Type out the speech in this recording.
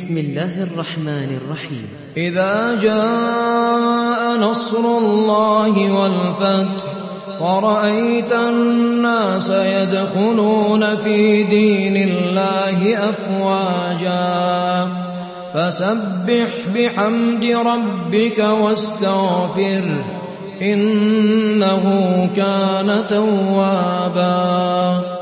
بسم الله الرحمن الرحيم. إذا جاء نصر الله والفتح ورأيت الناس يدخلون في دين الله أفواجا فسبح بحمد ربك واستغفره إنه كان توابا.